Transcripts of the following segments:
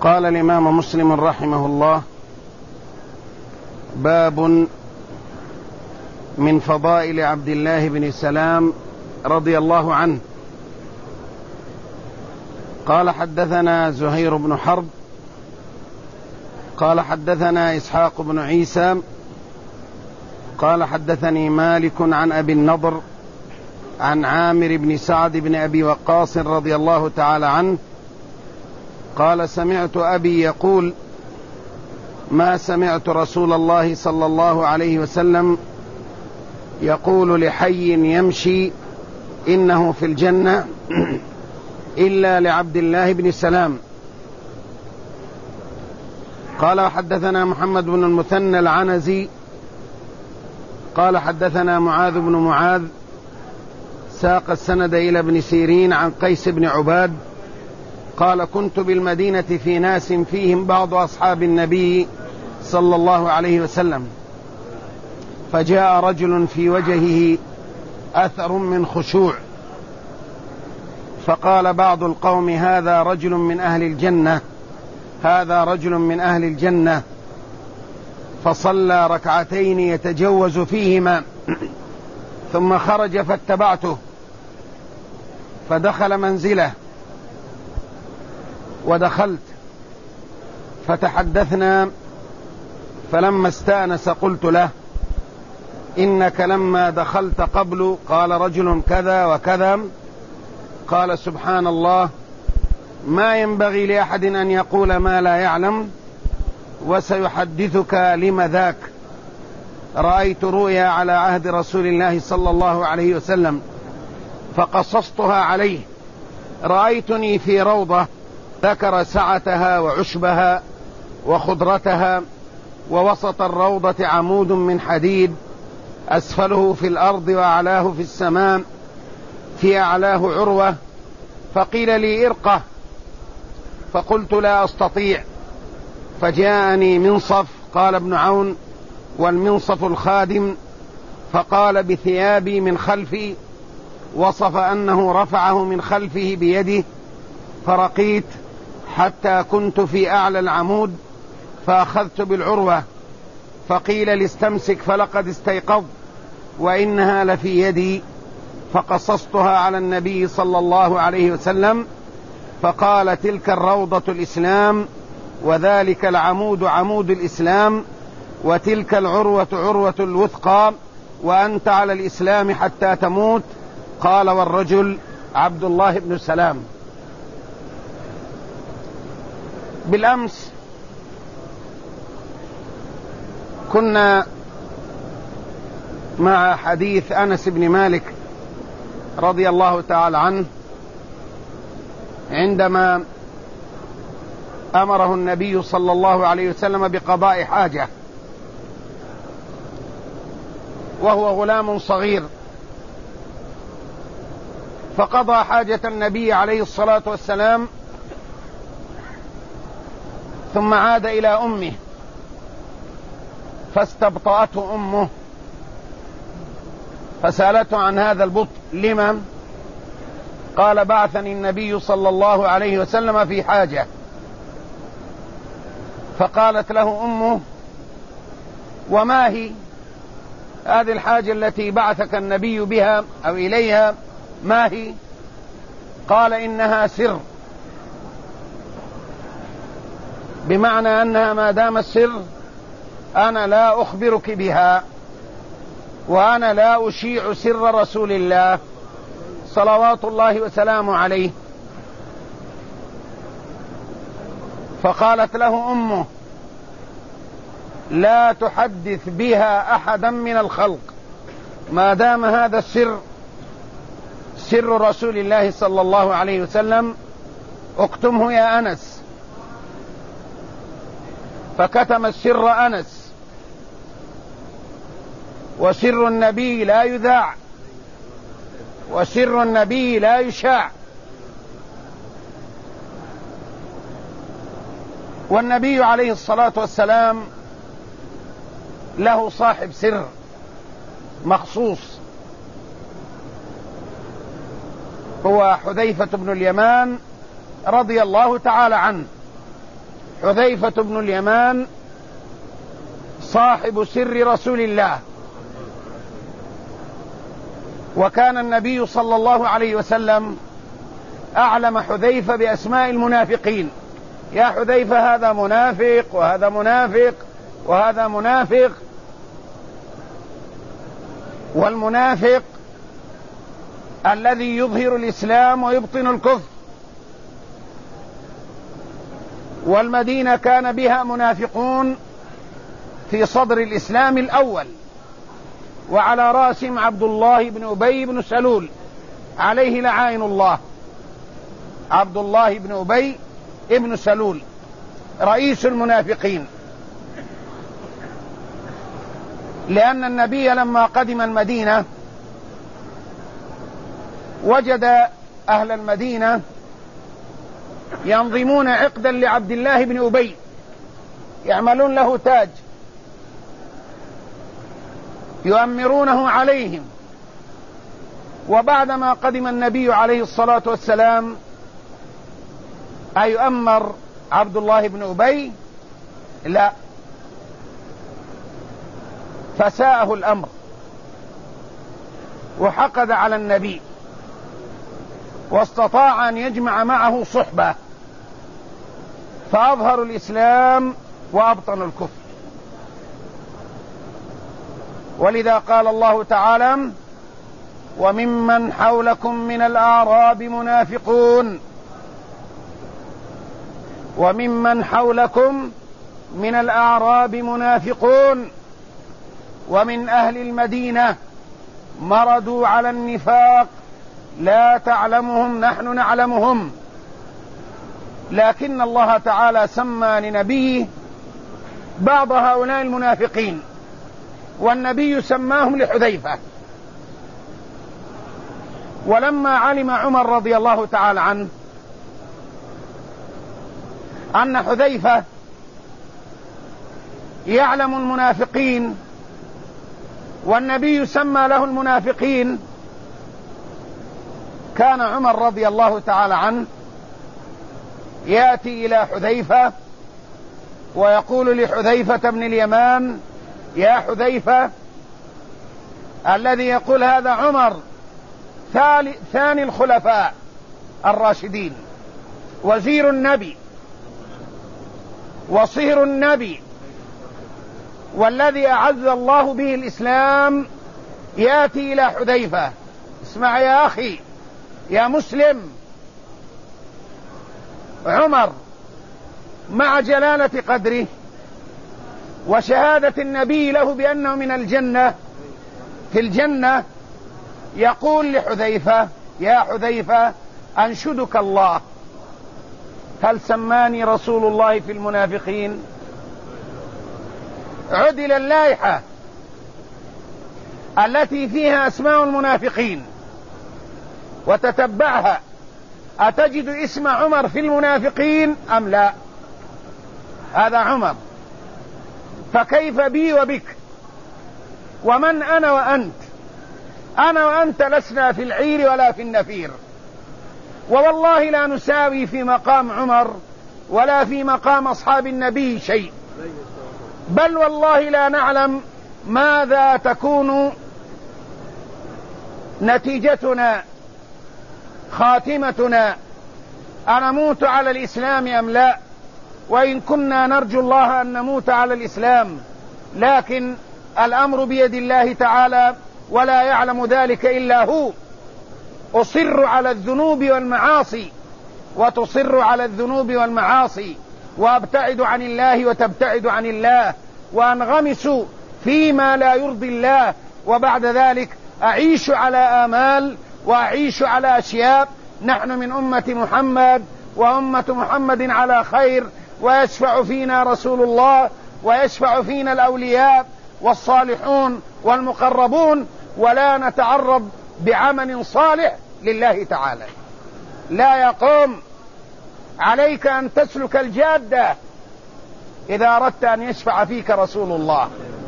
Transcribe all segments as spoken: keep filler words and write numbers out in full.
قال الإمام مسلم رحمه الله: باب من فضائل عبد الله بن سلام رضي الله عنه. قال: حدثنا زهير بن حرب قال حدثنا إسحاق بن عيسى قال حدثني مالك عن أبي النضر عن عامر بن سعد بن أبي وقاص رضي الله تعالى عنه قال: سمعت أبي يقول: ما سمعت رسول الله صلى الله عليه وسلم يقول لحي يمشي إنه في الجنة إلا لعبد الله بن سلام. قال: حدثنا محمد بن المثنى العنزي قال حدثنا معاذ بن معاذ ساق السند إلى ابن سيرين عن قيس بن عباد قال: كنت بالمدينة في ناس فيهم بعض أصحاب النبي صلى الله عليه وسلم، فجاء رجل في وجهه أثر من خشوع، فقال بعض القوم: هذا رجل من أهل الجنة هذا رجل من أهل الجنة فصلى ركعتين يتجوز فيهما ثم خرج فاتبعته، فدخل منزله ودخلت فتحدثنا، فلما استأنس قلت له: إنك لما دخلت قبل قال رجل كذا وكذا. قال: سبحان الله، ما ينبغي لأحد أن يقول ما لا يعلم، وسيحدثك لم ذاك. رأيت رؤيا على عهد رسول الله صلى الله عليه وسلم فقصصتها عليه. رأيتني في روضة، ذكر سعتها وعشبها وخضرتها، ووسط الروضة عمود من حديد، أسفله في الأرض وأعلاه في السماء، في أعلاه عروة. فقيل لي: ارقه، فقلت: لا أستطيع. فجاءني منصف، قال ابن عون: والمنصف الخادم، فقال بثيابي من خلفي، وصف أنه رفعه من خلفه بيده، فرقيت حتى كنت في أعلى العمود فأخذت بالعروة، فقيل لي: استمسك فلقد استيقظ وإنها لفي يدي. فقصصتها على النبي صلى الله عليه وسلم، فقال: تلك الروضة الإسلام، وذلك العمود عمود الإسلام، وتلك العروة عروة الوثقى، وأنت على الإسلام حتى تموت. قال: والرجل عبد الله بن سلام. بالأمس كنا مع حديث أنس بن مالك رضي الله تعالى عنه عندما أمره النبي صلى الله عليه وسلم بقضاء حاجة، وهو غلام صغير، فقضى حاجة النبي عليه الصلاة والسلام، ثم عاد إلى أمه فاستبطأته أمه فسألته عن هذا البطء: لما؟ قال: بعثني النبي صلى الله عليه وسلم في حاجة. فقالت له أمه: وما هي هذه الحاجة التي بعثك النبي بها أو إليها؟ ما هي؟ قال: إنها سر، بمعنى أنها ما دام السر أنا لا أخبرك بها، وأنا لا أشيع سر رسول الله صلوات الله وسلامه عليه. فقالت له أمه: لا تحدث بها أحدا من الخلق، ما دام هذا السر سر رسول الله صلى الله عليه وسلم، اكتمه يا أنس. فكتم السر أنس، وسر النبي لا يذاع، وسر النبي لا يشاع. والنبي عليه الصلاة والسلام له صاحب سر مخصوص، هو حذيفة بن اليمان رضي الله تعالى عنه، حذيفة بن اليمان صاحب سر رسول الله، وكان النبي صلى الله عليه وسلم أعلم حذيفة بأسماء المنافقين. يا حذيفة هذا منافق وهذا منافق وهذا منافق. والمنافق الذي يظهر الإسلام ويبطن الكفر، والمدينة كان بها منافقون في صدر الإسلام الأول، وعلى رأسهم عبد الله بن أبي بن سلول عليه لعائن الله. عبد الله بن أبي بن سلول رئيس المنافقين، لأن النبي لما قدم المدينة وجد أهل المدينة ينظمون عقدا لعبد الله بن أبي، يعملون له تاج يؤمرونه عليهم. وبعدما قدم النبي عليه الصلاة والسلام أيؤمر عبد الله بن أبي؟ لا، فساءه الأمر وحقد على النبي، واستطاع أن يجمع معه صحبة، فأظهروا الإسلام وأبطنوا الكفر. ولذا قال الله تعالى: وممن حولكم من الأعراب منافقون. وممن حولكم من الأعراب منافقون ومن أهل المدينة مردوا على النفاق لا تعلمهم نحن نعلمهم. لكن الله تعالى سمى لنبيه بعض هؤلاء المنافقين، والنبي سماهم لحذيفة. ولما علم عمر رضي الله تعالى عنه أن حذيفة يعلم المنافقين والنبي سمى له المنافقين، كان عمر رضي الله تعالى عنه يأتي إلى حذيفة ويقول لحذيفة بن اليمان: يا حذيفة، الذي يقول هذا عمر ثاني الخلفاء الراشدين، وزير النبي وصهر النبي، والذي أعز الله به الإسلام، يأتي إلى حذيفة: اسمع يا أخي يا مسلم، عمر مع جلالة قدره وشهادة النبي له بأنه من الجنة في الجنة، يقول لحذيفة: يا حذيفة، أنشدك الله، هل سماني رسول الله في المنافقين؟ عدل اللائحة التي فيها أسماء المنافقين وتتبعها، أتجد اسم عمر في المنافقين أم لا؟ هذا عمر، فكيف بي وبك؟ ومن أنا وأنت؟ أنا وأنت لسنا في العير ولا في النفير، ووالله لا نساوي في مقام عمر ولا في مقام أصحاب النبي شيء، بل والله لا نعلم ماذا تكون نتيجتنا خاتمتنا، أنموت على الإسلام أم لا؟ وإن كنا نرجو الله أن نموت على الإسلام، لكن الأمر بيد الله تعالى ولا يعلم ذلك إلا هو. أصر على الذنوب والمعاصي وتصر على الذنوب والمعاصي، وأبتعد عن الله وتبتعد عن الله، وأنغمس فيما لا يرضي الله، وبعد ذلك أعيش على آمال وأعيش على أشياء. نحن من أمة محمد، وأمة محمد على خير، ويشفع فينا رسول الله، ويشفع فينا الأولياء والصالحون والمقربون، ولا نتعرض بعمل صالح لله تعالى. لا يقوم عليك أن تسلك الجادة إذا أردت أن يشفع فيك رسول الله،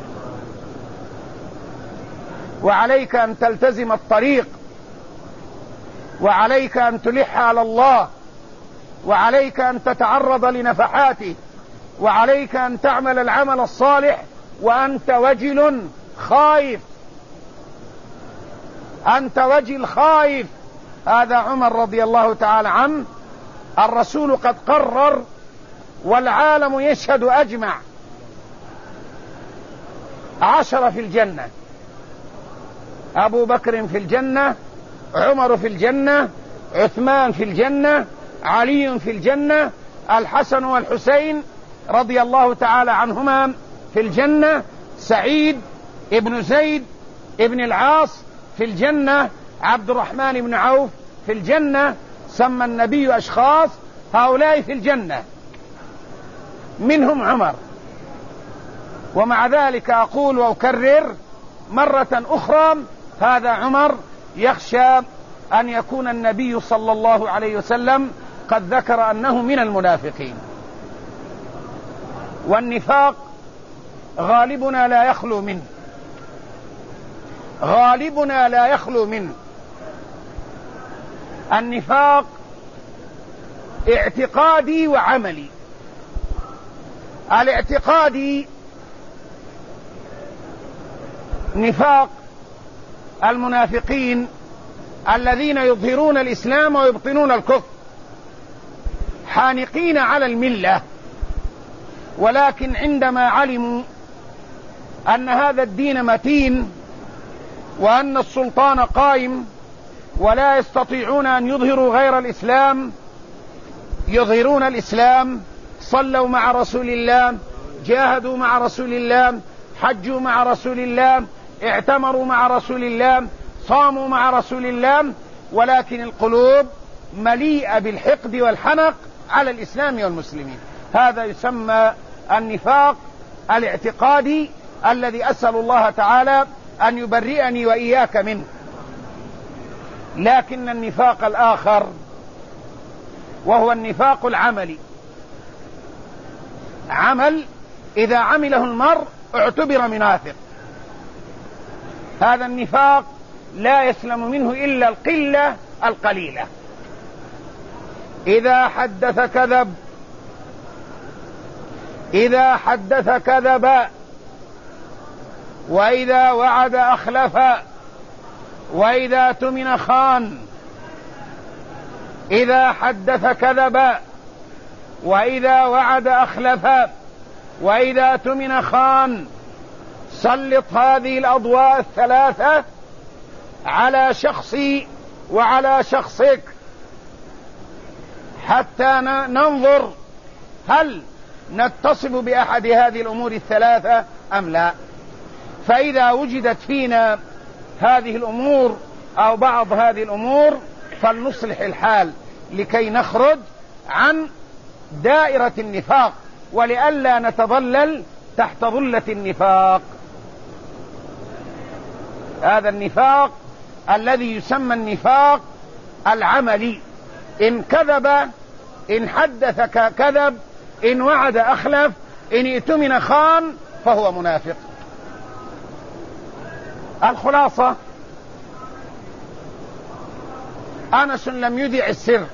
وعليك أن تلتزم الطريق، وعليك أن تلح على الله، وعليك أن تتعرض لنفحاته، وعليك أن تعمل العمل الصالح وأنت وجل خائف، أنت وجل خائف. هذا عمر رضي الله تعالى عنه، الرسول قد قرر والعالم يشهد أجمع، عشرة في الجنة: أبو بكر في الجنة، عمر في الجنة، عثمان في الجنة، علي في الجنة، الحسن والحسين رضي الله تعالى عنهما في الجنة، سعيد ابن زيد ابن العاص في الجنة، عبد الرحمن بن عوف في الجنة. سمى النبي أشخاص هؤلاء في الجنة، منهم عمر. ومع ذلك أقول وأكرر مرة أخرى: هذا عمر يخشى أن يكون النبي صلى الله عليه وسلم قد ذكر أنه من المنافقين. والنفاق غالبنا لا يخلو منه، غالبنا لا يخلو منه. النفاق اعتقادي وعملي. الاعتقادي نفاق المنافقين الذين يظهرون الإسلام ويبطنون الكفر، حانقين على الملة، ولكن عندما علموا أن هذا الدين متين وأن السلطان قائم ولا يستطيعون أن يظهروا غير الإسلام، يظهرون الإسلام، صلوا مع رسول الله، جاهدوا مع رسول الله، حجوا مع رسول الله، اعتمروا مع رسول الله، صاموا مع رسول الله، ولكن القلوب مليئة بالحقد والحنق على الإسلام والمسلمين. هذا يسمى النفاق الاعتقادي الذي أسأل الله تعالى أن يبرئني وإياك منه. لكن النفاق الآخر وهو النفاق العملي، عمل إذا عمله المرء اعتبر منافق. هذا النفاق لا يسلم منه إلا القلة القليلة. إذا حدث كذب، إذا حدث كذب، وإذا وعد أخلف، وإذا اؤتمن خان. إذا حدث كذب، وإذا وعد أخلف، وإذا اؤتمن خان. سلط هذه الأضواء الثلاثة على شخصي وعلى شخصك حتى ننظر هل نتصف بأحد هذه الأمور الثلاثة أم لا. فإذا وجدت فينا هذه الأمور أو بعض هذه الأمور فلنصلح الحال لكي نخرج عن دائرة النفاق ولئلا نتضلل تحت ظلة النفاق. هذا النفاق الذي يسمى النفاق العملي. إن كذب، إن حدث كذب، إن وعد أخلف، إن ائتمن خان، فهو منافق. الخلاصة: أنس لم يذع السر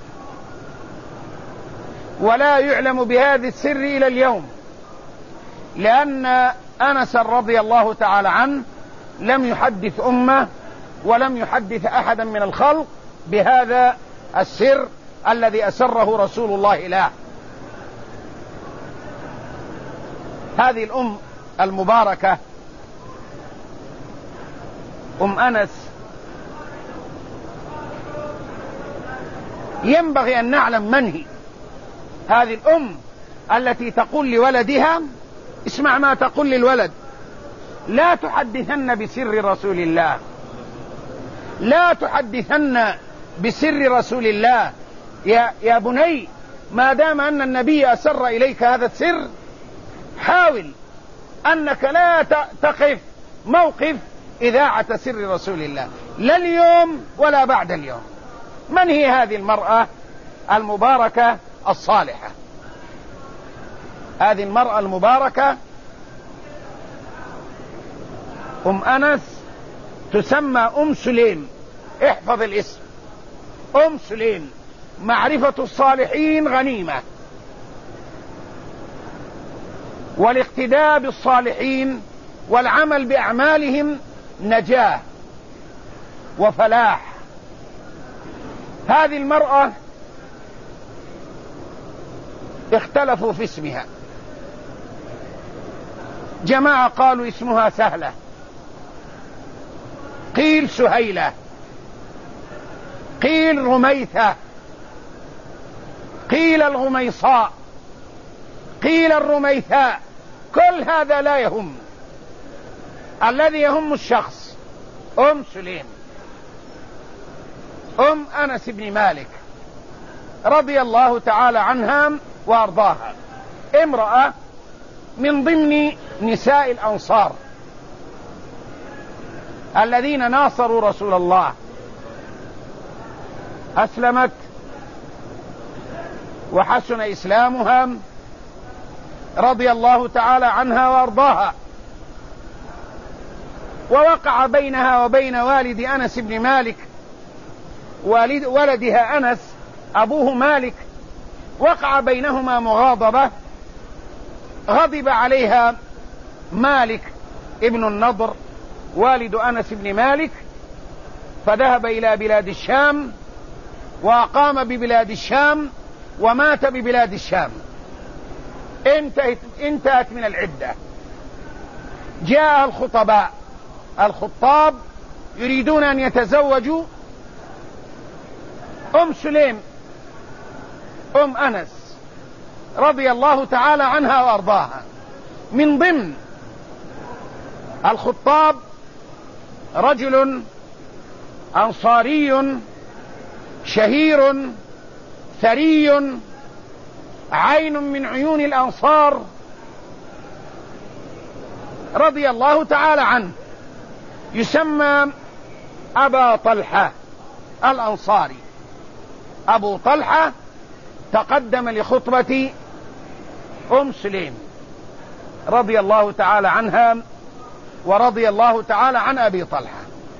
ولا يعلم بهذا السر إلى اليوم، لأن أنس رضي الله تعالى عنه لم يحدث أمة ولم يحدث أحدا من الخلق بهذا السر الذي أسره رسول الله له. هذه الأم المباركة أم أنس ينبغي أن نعلم من هي. هذه الأم التي تقول لولدها، اسمع ما تقول للولد: لا تحدثن بسر رسول الله، لا تحدثن بسر رسول الله. يا, يا بني، ما دام أن النبي أسر إليك هذا السر، حاول أنك لا تقف موقف إذاعة سر رسول الله، لا اليوم ولا بعد اليوم. من هي هذه المرأة المباركة الصالحة؟ هذه المرأة المباركة أم أنس تسمى أم سليم. احفظ الاسم، أم سليم. معرفة الصالحين غنيمة. والاقتداء بالصالحين والعمل بأعمالهم نجاة وفلاح. هذه المرأة اختلفوا في اسمها، جماعة قالوا اسمها سهلة، قيل سهيلة، قيل رميثة، قيل الغميصاء، قيل الرميثاء. كل هذا لا يهم، الذي يهم الشخص أم سليم أم أنس بن مالك رضي الله تعالى عنها وأرضاها، امرأة من ضمن نساء الأنصار الذين ناصروا رسول الله، أسلمت وحسن إسلامها رضي الله تعالى عنها وأرضاها. ووقع بينها وبين والد أنس بن مالك، والد ولدها أنس أبوه مالك، وقع بينهما مغاضبة، غضب عليها مالك ابن النضر والد أنس بن مالك، فذهب إلى بلاد الشام وأقام ببلاد الشام ومات ببلاد الشام. انتهت, انتهت من العدة. جاء الخطباء الخطاب يريدون أن يتزوجوا أم سليم أم أنس رضي الله تعالى عنها وأرضاها. من ضمن الخطاب رجل أنصاري شهير ثري، عين من عيون الأنصار رضي الله تعالى عنه، يسمى أبا طلحة الأنصاري. أبو طلحة تقدم لخطبة أم سليم رضي الله تعالى عنها ورضي الله تعالى عن أبي طلحة.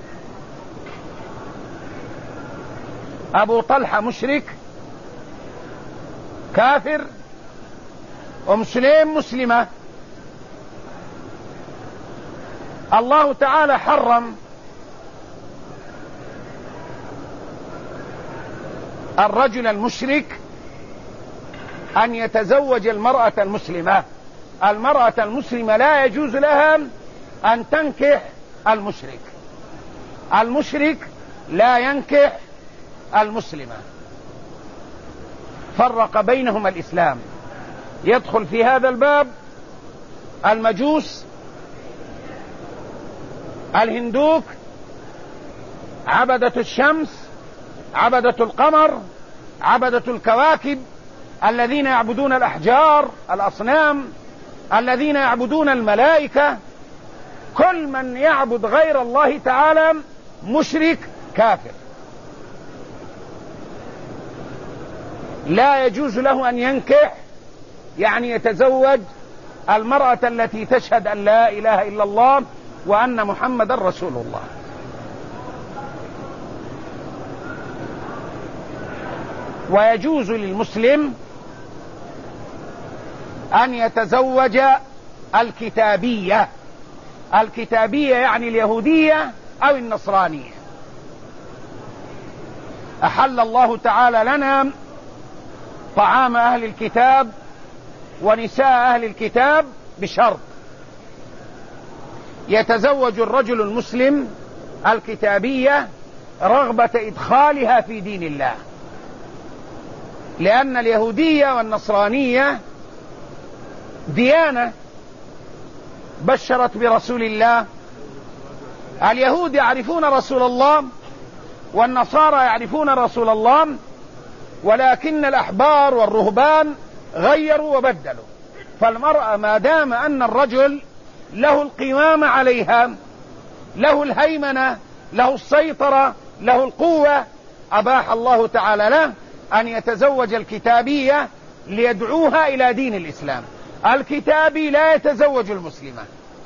أبو طلحة مشرك كافر، أم سليم مسلمة. الله تعالى حرم الرجل المشرك أن يتزوج المرأة المسلمة. المرأة المسلمة لا يجوز لها أن تنكح المشرك، المشرك لا ينكح المسلمة. فرق بينهما الإسلام. يدخل في هذا الباب المجوس، الهندوك، عبدة الشمس، عبدة القمر، عبدة الكواكب، الذين يعبدون الأحجار، الأصنام، الذين يعبدون الملائكة. كل من يعبد غير الله تعالى مشرك كافر، لا يجوز له أن ينكح، يعني يتزوج المرأة التي تشهد أن لا إله إلا الله وأن محمد رسول الله. ويجوز للمسلم أن يتزوج الكتابية. الكتابية يعني اليهودية أو النصرانية. أحل الله تعالى لنا طعام أهل الكتاب ونساء أهل الكتاب بشرط: يتزوج الرجل المسلم الكتابية رغبة إدخالها في دين الله، لأن اليهودية والنصرانية ديانة بشرت برسول الله. اليهود يعرفون رسول الله والنصارى يعرفون رسول الله، ولكن الأحبار والرهبان غيروا وبدلوا. فالمرأة ما دام أن الرجل له القوامة عليها، له الهيمنة، له السيطرة، له القوة، أباح الله تعالى له أن يتزوج الكتابية ليدعوها إلى دين الإسلام. الكتابي لا يتزوج المسلمة.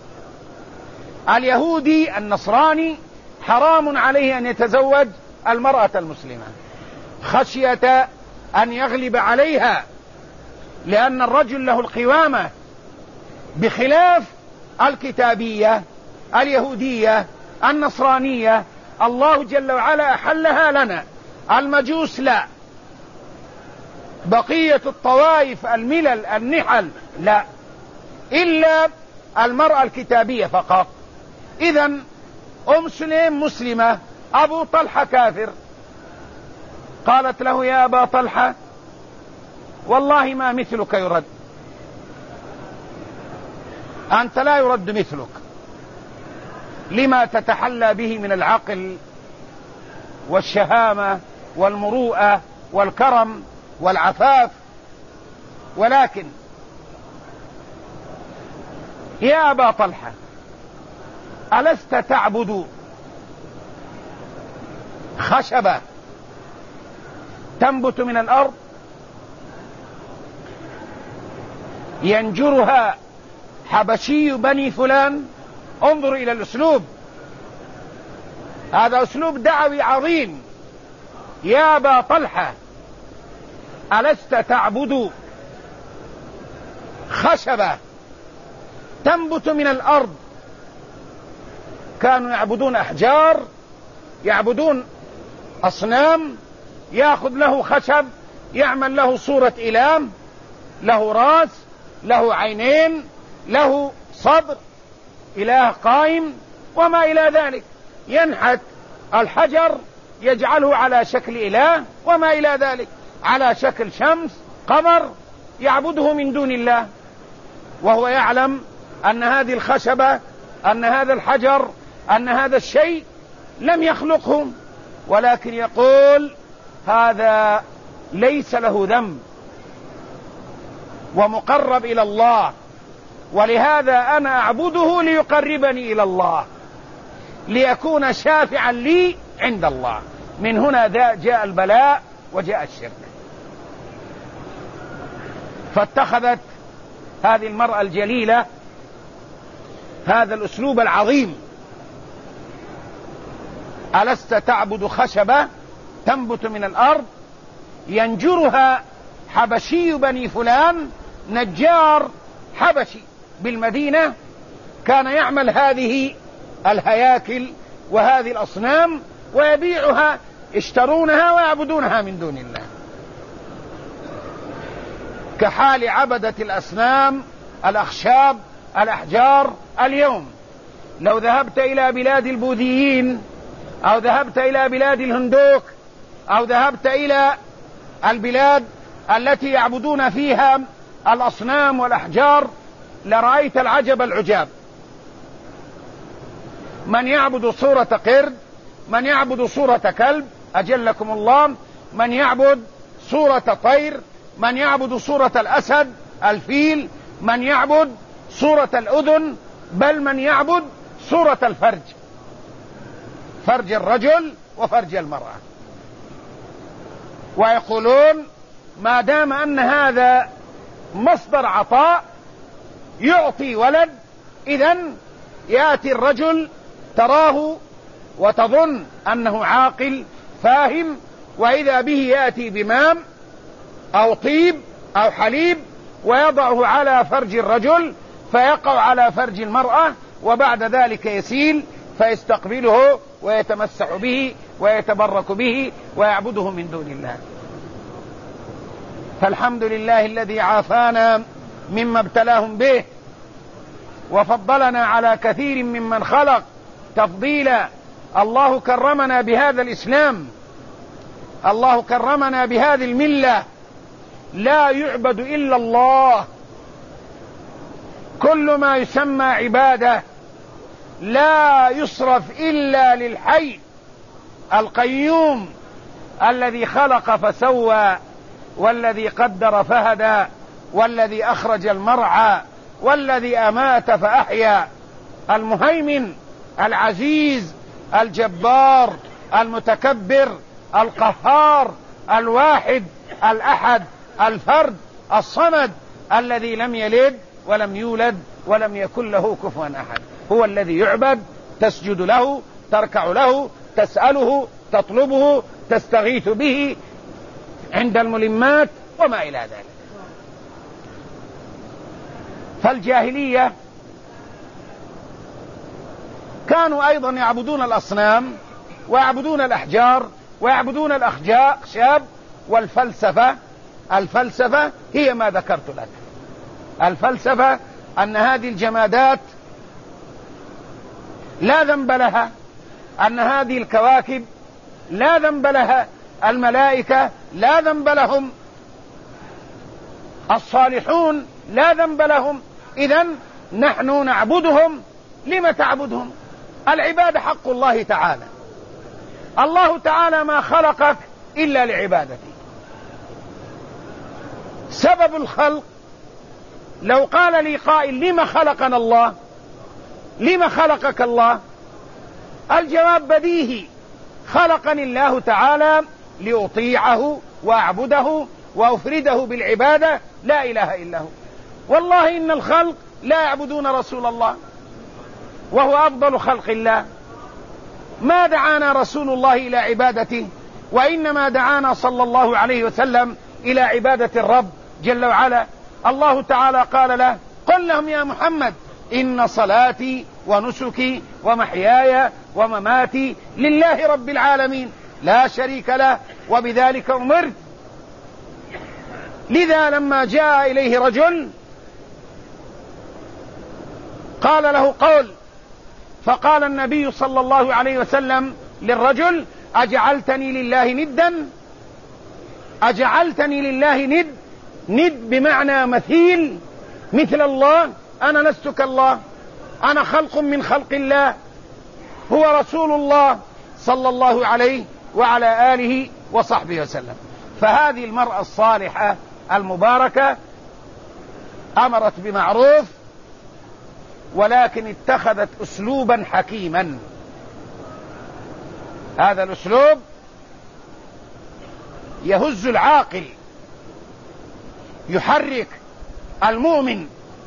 اليهودي النصراني حرام عليه أن يتزوج المرأة المسلمة خشية أن يغلب عليها، لأن الرجل له القوامة، بخلاف الكتابية اليهودية النصرانية الله جل وعلا أحلها لنا، المجوس لا، بقية الطوائف الملل النحل لا، إلا المرأة الكتابية فقط. إذن أم سليم مسلمة، أبو طلحة كافر، قالت له يا أبا طلحة والله ما مثلك يرد، أنت لا يرد مثلك، لما تتحلى به من العقل والشهامة والمروءة والكرم والعفاف، ولكن يا أبا طلحة ألست تعبد خشبة تنبت من الأرض ينجرها حبشي بني فلان؟ انظر إلى الأسلوب، هذا أسلوب دعوي عظيم. يا أبا طلحة ألست تعبد خشبة تنبت من الأرض؟ كانوا يعبدون أحجار، يعبدون أصنام، يأخذ له خشب يعمل له صورة إله، له راس، له عينين، له صدر، إله قائم وما إلى ذلك، ينحت الحجر يجعله على شكل إله وما إلى ذلك، على شكل شمس قمر، يعبده من دون الله، وهو يعلم أن هذه الخشبة، أن هذا الحجر، أن هذا الشيء لم يخلقهم، ولكن يقول هذا ليس له ذنب ومقرب إلى الله، ولهذا أنا أعبده ليقربني إلى الله، ليكون شافعا لي عند الله. من هنا جاء البلاء وجاء الشرك. فاتخذت هذه المرأة الجليلة هذا الأسلوب العظيم: ألست تعبد خشبة تنبت من الأرض ينجرها حبشي بني فلان، نجار حبشي بالمدينة كان يعمل هذه الهياكل وهذه الأصنام ويبيعها، يشترونها ويعبدونها من دون الله، كحال عبدة الأصنام الأخشاب الأحجار اليوم. لو ذهبت إلى بلاد البوذيين أو ذهبت إلى بلاد الهندوك أو ذهبت إلى البلاد التي يعبدون فيها الأصنام والأحجار لرأيت العجب العجاب، من يعبد صورة قرد، من يعبد صورة كلب أجلكم الله، من يعبد صورة طير، من يعبد صورة الأسد الفيل، من يعبد صورة الأذن، بل من يعبد صورة الفرج، فرج الرجل وفرج المرأة، ويقولون ما دام أن هذا مصدر عطاء يعطي ولد، إذن يأتي الرجل تراه وتظن أنه عاقل فاهم، وإذا به يأتي بمام أو طيب أو حليب ويضعه على فرج الرجل فيقع على فرج المرأة، وبعد ذلك يسيل فيستقبله ويتمسح به ويتبرك به ويعبده من دون الله. فالحمد لله الذي عافانا مما ابتلاهم به وفضلنا على كثير ممن خلق تفضيلا. الله كرمنا بهذا الإسلام، الله كرمنا بهذه الملة، لا يعبد إلا الله، كل ما يسمى عبادة لا يصرف إلا للحي القيوم الذي خلق فسوى، والذي قدر فهدى، والذي أخرج المرعى، والذي أمات فأحيا، المهيمن العزيز الجبار المتكبر القهار الواحد الأحد الفرد الصمد الذي لم يلد ولم يولد ولم يكن له كفوا أحد، هو الذي يعبد، تسجد له، تركع له، تسأله، تطلبه، تستغيث به عند الملمات وما إلى ذلك. فالجاهلية كانوا أيضا يعبدون الأصنام ويعبدون الأحجار ويعبدون الأخشاب والفلسفة. الفلسفة هي ما ذكرت لك. الفلسفة أن هذه الجمادات لا ذنب لها، أن هذه الكواكب لا ذنب لها، الملائكة لا ذنب لهم، الصالحون لا ذنب لهم، إذن نحن نعبدهم. لم تعبدهم؟ العبادة حق الله تعالى. الله تعالى ما خلقك إلا لعبادته. سبب الخلق، لو قال لي قائل لما خلقنا الله، لما خلقك الله؟ الجواب بديهي، خلقني الله تعالى لأطيعه وأعبده وأفرده بالعبادة، لا إله إلا هو. والله إن الخلق لا يعبدون رسول الله وهو أفضل خلق الله. ما دعانا رسول الله إلى عبادته، وإنما دعانا صلى الله عليه وسلم إلى عبادة الرب جل وعلا. الله تعالى قال له: قل لهم يا محمد إن صلاتي ونسكي ومحياي ومماتي لله رب العالمين لا شريك له وبذلك أمرت. لذا لما جاء إليه رجل قال له قول، فقال النبي صلى الله عليه وسلم للرجل: أجعلتني لله ندا؟ أجعلتني لله ند؟ ند بمعنى مثيل، مثل الله؟ أنا لست كالله، أنا خلق من خلق الله، هو رسول الله صلى الله عليه وعلى آله وصحبه وسلم. فهذه المرأة الصالحة المباركة أمرت بمعروف، ولكن اتخذت أسلوبا حكيما. هذا الأسلوب يهز العاقل، يحرك المؤمن.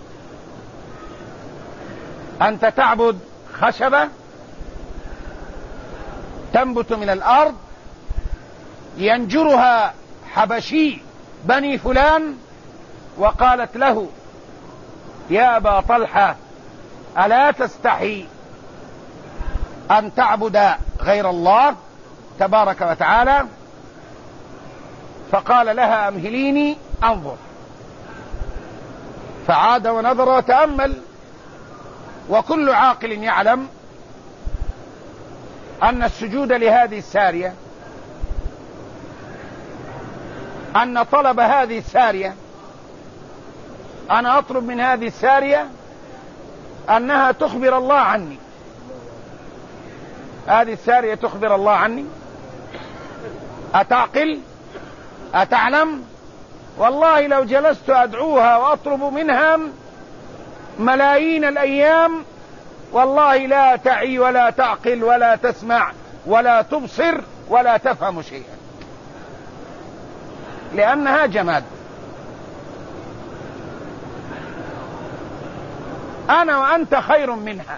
أنت تعبد خشبة تنبت من الأرض ينجرها حبشي بني فلان، وقالت له: يا أبا طلحة ألا تستحي أن تعبد غير الله تبارك وتعالى؟ فقال لها: أمهليني أنظر. فعاد ونظر وتأمل. وكل عاقل يعلم أن السجود لهذه السارية، أن طلب هذه السارية، أنا أطلب من هذه السارية أنها تخبر الله عني. هذه السارية تخبر الله عني؟ أتعقل؟ أتعلم؟ والله لو جلست أدعوها وأطلب منها ملايين الأيام، والله لا تعي ولا تعقل ولا تسمع ولا تبصر ولا تفهم شيئا، لأنها جماد. أنا وأنت خير منها،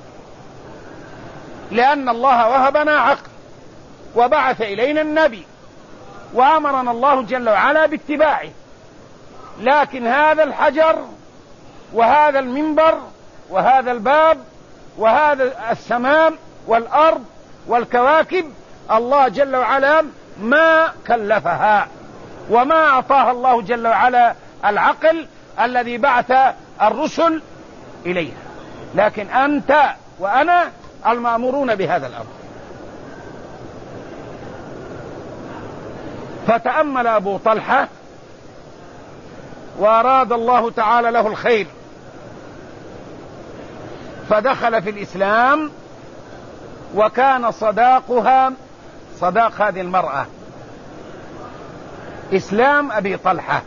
لأن الله وهبنا عقل وبعث إلينا النبي وأمرنا الله جل وعلا باتباعه. لكن هذا الحجر وهذا المنبر وهذا الباب وهذا السماء والأرض والكواكب الله جل وعلا ما كلفها، وما أعطاها الله جل وعلا العقل الذي بعث الرسل إليها. لكن أنت وأنا المأمورون بهذا الأمر. فتأمل أبو طلحة وأراد الله تعالى له الخير، فدخل في الإسلام، وكان صداقها صداق هذه المرأة إسلام أبي طلحة.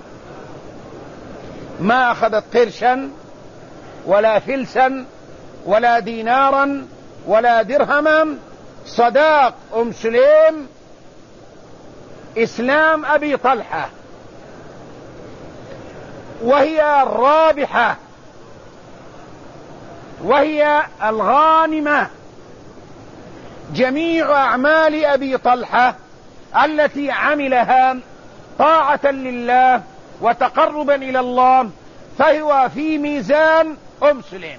ما أخذت قرشا ولا فلسا ولا دينارا ولا درهما، صداق أم سليم إسلام أبي طلحة، وهي الرابحة وهي الغانمة. جميع أعمال أبي طلحة التي عملها طاعة لله وتقربا إلى الله فهو في ميزان أم سليم.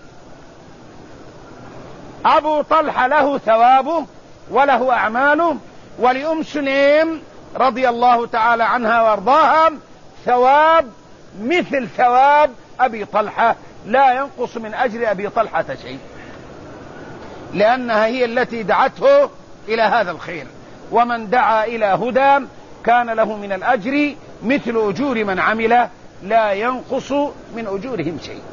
أبو طلحة له ثوابه وله أعماله، ولأم سليم رضي الله تعالى عنها وارضاها ثواب مثل ثواب أبي طلحة، لا ينقص من أجر أبي طلحة شيء، لأنها هي التي دعته إلى هذا الخير، ومن دعا إلى هدى كان له من الأجر مثل أجور من عمل لا ينقص من أجورهم شيء.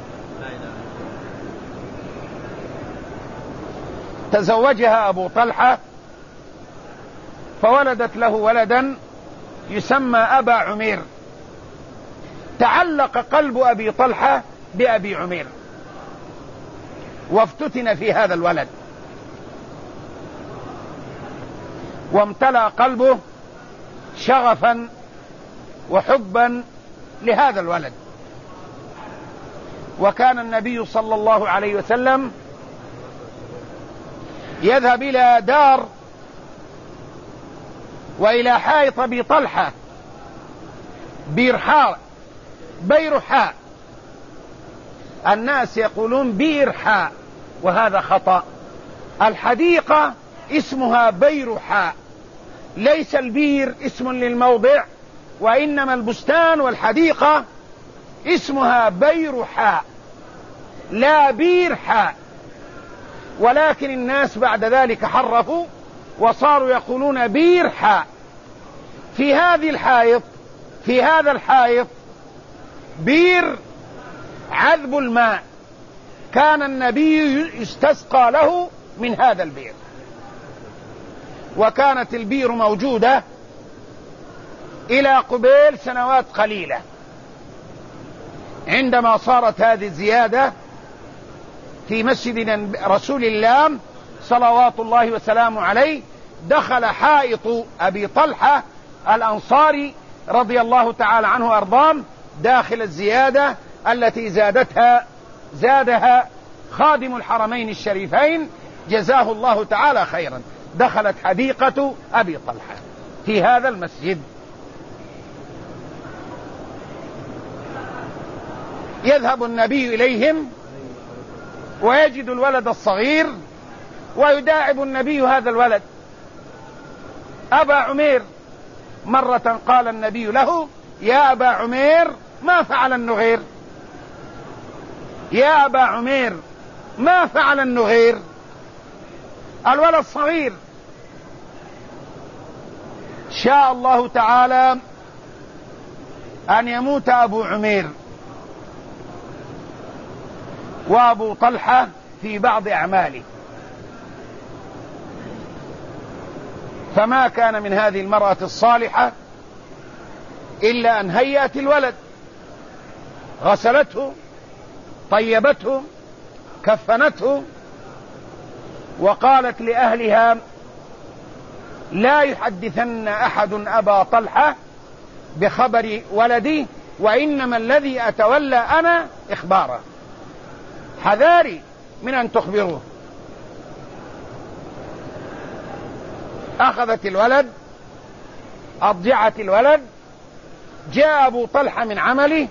تزوجها أبو طلحة فولدت له ولدا يسمى أبا عمير. تعلق قلب أبي طلحة بأبي عمير وافتتن في هذا الولد، وامتلأ قلبه شغفا وحبا لهذا الولد. وكان النبي صلى الله عليه وسلم يذهب إلى دار وإلى حائط أبي طلحة بيرحاء بيرحاء، الناس يقولون بيرحاء وهذا خطأ، الحديقة اسمها بيرحاء، ليس البير اسم للموضع، وإنما البستان والحديقة اسمها بيرحاء لا بيرحاء. ولكن الناس بعد ذلك حرفوا وصاروا يقولون بيرحاء. في هذه الحائط في هذا الحائط بير عذب الماء، كان النبي يستسقى له من هذا البير، وكانت البير موجودة إلى قبيل سنوات قليلة. عندما صارت هذه الزيادة في مسجد رسول الله صلوات الله وسلامه عليه، دخل حائط أبي طلحة الأنصاري رضي الله تعالى عنه وأرضاه داخل الزيادة التي زادتها زادها خادم الحرمين الشريفين جزاه الله تعالى خيرا. دخلت حديقة أبي طلحة في هذا المسجد. يذهب النبي إليهم ويجد الولد الصغير ويداعب النبي هذا الولد. أبا عمير، مرة قال النبي له: يا أبا عمير ما فعل النغير؟ يا أبا عمير ما فعل النغير؟ الولد صغير. شاء الله تعالى أن يموت أبو عمير وأبو طلحة في بعض أعماله، فما كان من هذه المرأة الصالحة إلا أن هيأت الولد، غسلته، طيبته، كفنته، وقالت لأهلها: لا يحدثن أحد أبا طلحة بخبر ولدي، وإنما الذي أتولى أنا إخباره، حذاري من أن تخبروه. أخذت الولد، أضجعت الولد، جاء أبو طلحة من عمله،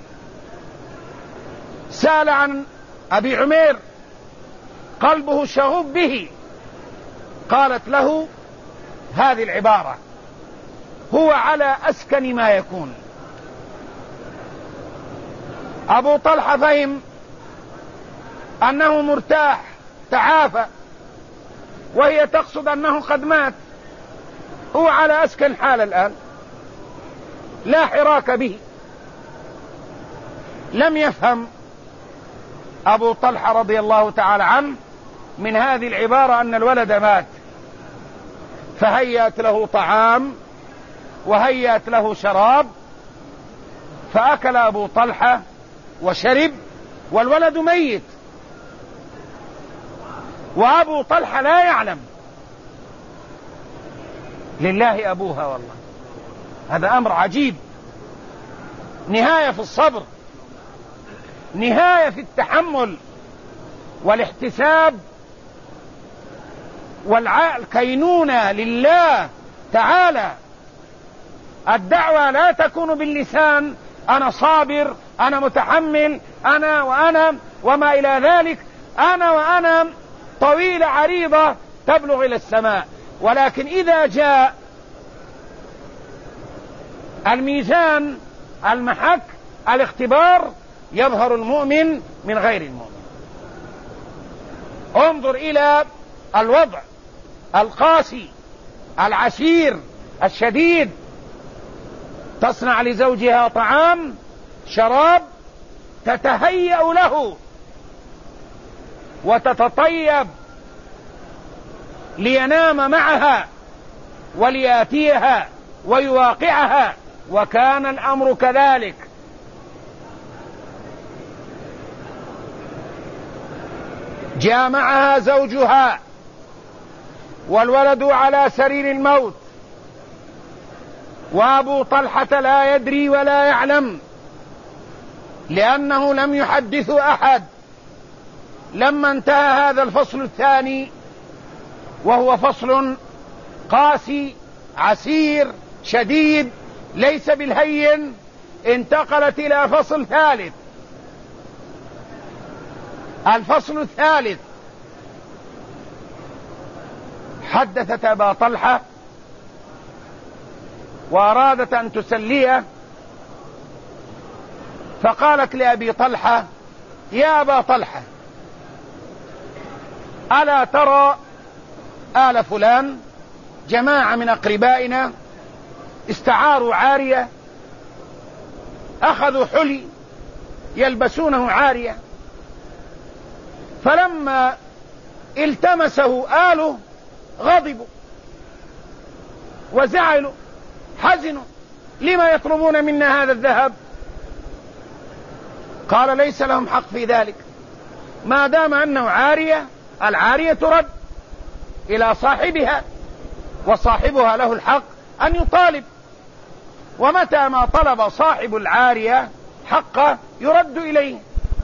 سأل عن أبي عمير، قلبه شغوف به. قالت له هذه العبارة: هو على أسكن ما يكون. أبو طلحة فهم أنه مرتاح، تعافى، وهي تقصد أنه قد مات، هو على أسكن حال الآن، لا حراك به. لم يفهم أبو طلحة رضي الله تعالى عنه من هذه العبارة أن الولد مات، فهيأت له طعام وهيأت له شراب، فأكل أبو طلحة وشرب والولد ميت، وأبو طلحة لا يعلم. لله أبوها، والله هذا أمر عجيب، نهاية في الصبر، نهاية في التحمل والاحتساب والكينونة لله تعالى. الدعوة لا تكون باللسان أنا صابر، أنا متحمل، أنا وأنا وما إلى ذلك، أنا وأنا طويلة عريضة تبلغ إلى السماء. ولكن إذا جاء الميزان، المحك، الاختبار، يظهر المؤمن من غير المؤمن. انظر إلى الوضع القاسي العسير الشديد، تصنع لزوجها طعام شراب، تتهيأ له وتتطيب لينام معها ولياتيها ويواقعها، وكان الأمر كذلك. جاء معها زوجها والولد على سرير الموت، وأبو طلحة لا يدري ولا يعلم، لأنه لم يحدث أحد. لما انتهى هذا الفصل الثاني، وهو فصل قاسي عسير شديد ليس بالهين، انتقلت إلى فصل ثالث. الفصل الثالث حدثت أبا طلحة وأرادت أن تسليه، فقالت لأبي طلحة: يا أبا طلحة، ألا ترى آل فلان جماعة من أقربائنا استعاروا عارية، أخذوا حلي يلبسونه عارية، فلما التمسه آله غضبوا وزعلوا حزنوا، لما يطلبون منا هذا الذهب؟ قال: ليس لهم حق في ذلك، ما دام أنه عارية، العارية ترد إلى صاحبها، وصاحبها له الحق أن يطالب، ومتى ما طلب صاحب العارية حقه يرد إليه.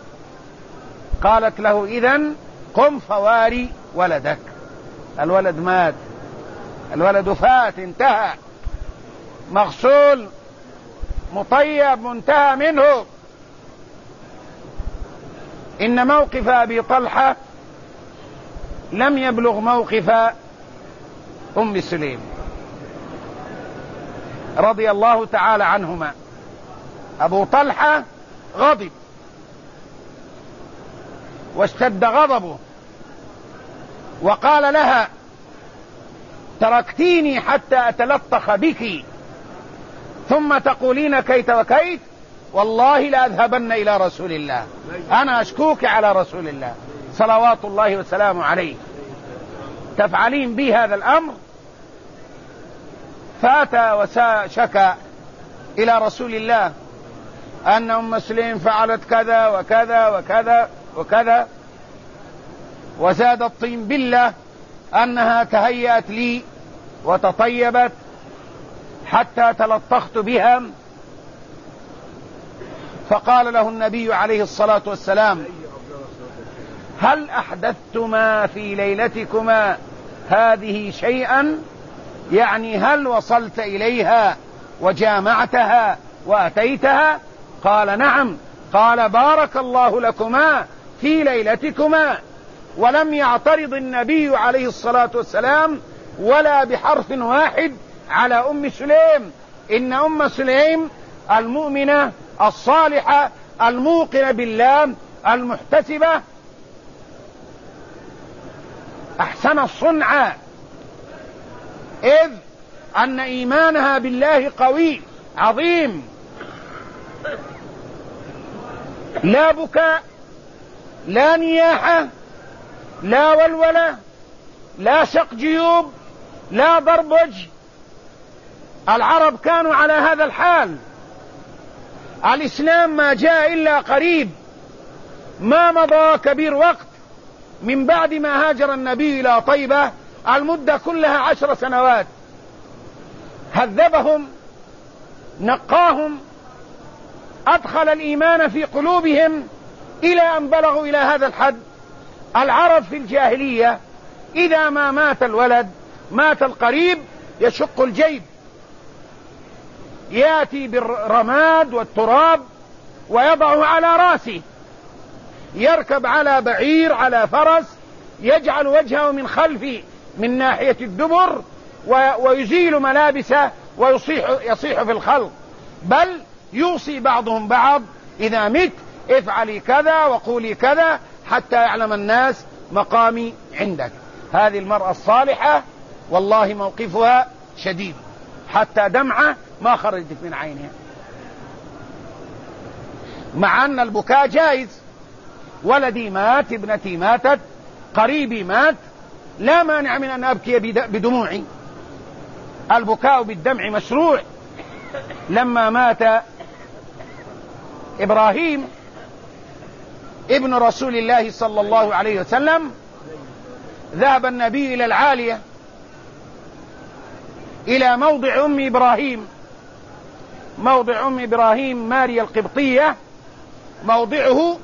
قالت له: إذن قم فواري ولدك. الولد مات، الولد فات، انتهى، مغسول مطيب، منتهى منه. إن موقف أبي طلحة لم يبلغ موقف أم سليم رضي الله تعالى عنهما. أبو طلحة غضب واشتد غضبه، وقال لها: تركتيني حتى أتلطخ بك ثم تقولين كيت وكيت، والله لأذهبن إلى رسول الله، أنا أشكوك على رسول الله صلوات الله وسلامه عليه، تفعلين بي هذا الأمر. فأتى وشكى إلى رسول الله أن أم سليم فعلت كذا وكذا وكذا وكذا، وزاد الطين بالله أنها تهيأت لي وتطيبت حتى تلطخت بها. فقال له النبي عليه الصلاة والسلام: هل أحدثتما في ليلتكما هذه شيئا؟ يعني هل وصلت إليها وجامعتها وأتيتها؟ قال: نعم. قال: بارك الله لكما في ليلتكما. ولم يعترض النبي عليه الصلاة والسلام ولا بحرف واحد على أم سليم. إن أم سليم المؤمنة الصالحة الموقنة بالله المحتسبة أحسن الصنع، إذ أن إيمانها بالله قوي عظيم. لا بكاء، لا نياحة، لا ولولة، لا شق جيوب، لا ضرب وجه. العرب كانوا على هذا الحال. الإسلام ما جاء إلا قريب، ما مضى كبير وقت من بعد ما هاجر النبي إلى طيبة، المدة كلها عشر سنوات. هذبهم، نقاهم، أدخل الإيمان في قلوبهم إلى أن بلغوا إلى هذا الحد. العرب في الجاهلية إذا ما مات الولد، مات القريب، يشق الجيب يأتي بالرماد والتراب ويضعه على رأسه، يركب على بعير على فرس، يجعل وجهه من خلفه من ناحية الدبر ويزيل ملابسه ويصيح يصيح في الخلق، بل يوصي بعضهم بعض إذا مت افعلي كذا وقولي كذا حتى يعلم الناس مقامي عندك. هذه المرأة الصالحة والله موقفها شديد، حتى دمعة ما خرجت من عينها، مع أن البكاء جائز. ولدي مات، ابنتي ماتت، قريبي مات، لا مانع من أن أبكي بدموعي، البكاء بالدمع مشروع. لما مات إبراهيم ابن رسول الله صلى الله عليه وسلم ذهب النبي إلى العالية إلى موضع أم إبراهيم، موضع أم إبراهيم ماريا القبطية، موضعه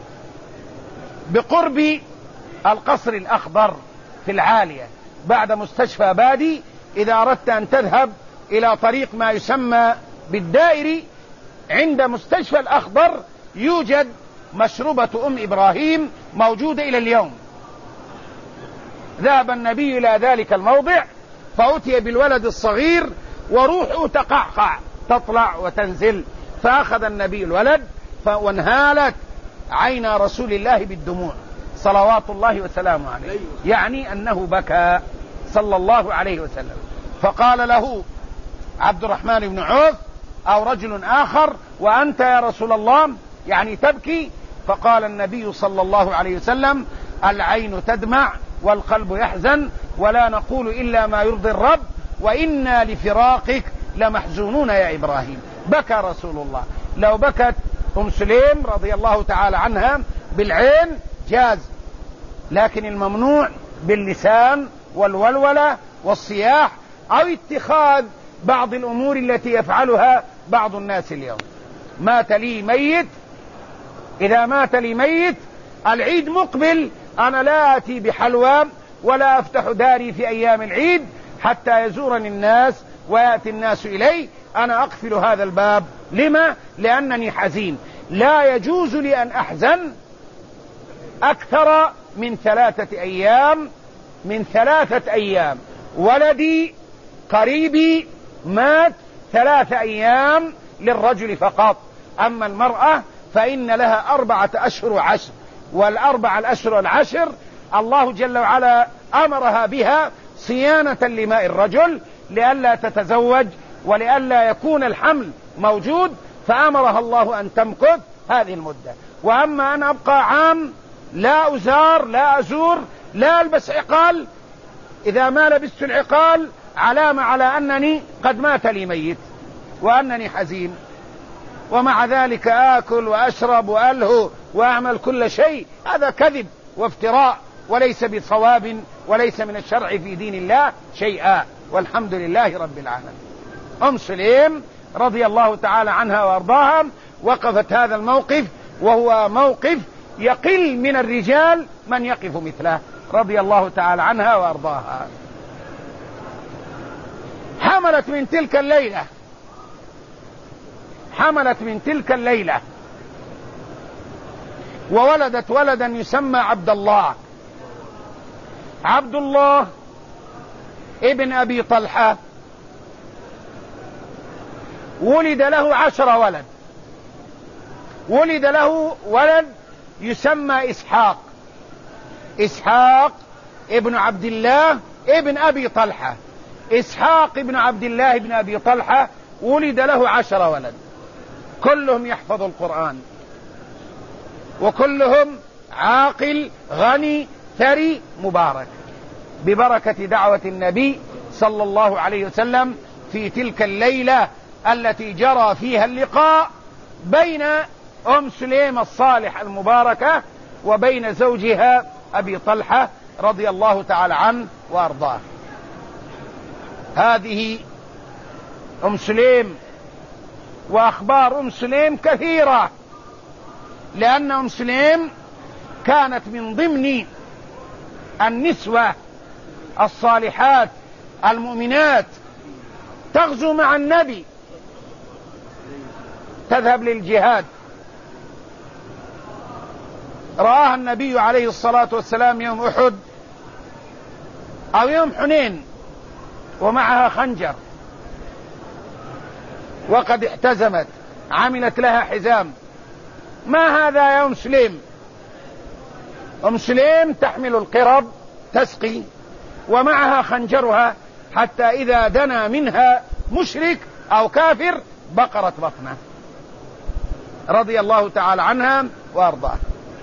بقرب القصر الأخضر في العالية بعد مستشفى بادي. إذا أردت أن تذهب إلى طريق ما يسمى بالدائري عند مستشفى الأخضر يوجد مشربة أم إبراهيم موجودة إلى اليوم. ذهب النبي إلى ذلك الموضع فأتي بالولد الصغير وروحه تقعقع تطلع وتنزل، فأخذ النبي الولد وانهالت عين رسول الله بالدموع صلوات الله وسلامه عليه، يعني أنه بكى صلى الله عليه وسلم. فقال له عبد الرحمن بن عوف أو رجل آخر: وأنت يا رسول الله يعني تبكي؟ فقال النبي صلى الله عليه وسلم: العين تدمع والقلب يحزن، ولا نقول إلا ما يرضي الرب، وإنا لفراقك لمحزونون يا إبراهيم. بكى رسول الله. لو بكت أم سليم رضي الله تعالى عنها بالعين جاز، لكن الممنوع باللسان والولولة والصياح أو اتخاذ بعض الأمور التي يفعلها بعض الناس اليوم. مات لي ميت، إذا مات لي ميت العيد مقبل، أنا لا آتي بحلوى ولا أفتح داري في أيام العيد حتى يزورني الناس ويأتي الناس إلي، أنا أقفل هذا الباب. لما؟ لأنني حزين. لا يجوز لي أن أحزن أكثر من ثلاثة أيام من ثلاثة أيام. ولدي قريبي مات ثلاثة أيام للرجل فقط، أما المرأة فإن لها أربعة أشهر وعشر، والأربع الأشهر والعشر الله جل وعلا أمرها بها صيانة لماء الرجل لئلا تتزوج ولئلا يكون الحمل موجود، فأمرها الله أن تمكث هذه المدة. وأما أن أبقى عام لا أزار لا أزور لا ألبس عقال، إذا ما لبست العقال علامة على أنني قد مات لي ميت وأنني حزين، ومع ذلك آكل وأشرب وألهو وأعمل كل شيء. هذا كذب وافتراء وليس بصواب وليس من الشرع في دين الله شيئا، والحمد لله رب العالمين. أم سليم رضي الله تعالى عنها وأرضاها وقفت هذا الموقف، وهو موقف يقل من الرجال من يقف مثله، رضي الله تعالى عنها وأرضاها. حملت من تلك الليلة حملت من تلك الليلة وولدت ولدا يسمى عبد الله. عبد الله ابن أبي طلحة ولد له عشر ولد. ولد له ولد يسمى إسحاق. إسحاق ابن عبد الله ابن أبي طلحة. إسحاق ابن عبد الله ابن أبي طلحة ولد له عشر ولد، كلهم يحفظ القرآن، وكلهم عاقل غني ثري مبارك، ببركة دعوة النبي صلى الله عليه وسلم في تلك الليلة التي جرى فيها اللقاء بين أم سليم الصالح المباركة وبين زوجها أبي طلحة رضي الله تعالى عنه وأرضاه. هذه أم سليم، وأخبار أم سليم كثيرة، لأن أم سليم كانت من ضمن النسوة الصالحات المؤمنات تغزو مع النبي تذهب للجهاد. رآها النبي عليه الصلاة والسلام يوم أحد أو يوم حنين ومعها خنجر وقد احتزمت، عملت لها حزام. ما هذا يا أم سليم؟ أم سليم تحمل القرب تسقي ومعها خنجرها، حتى إذا دنا منها مشرك أو كافر بقرت بطنه، رضي الله تعالى عنها وأرضاها.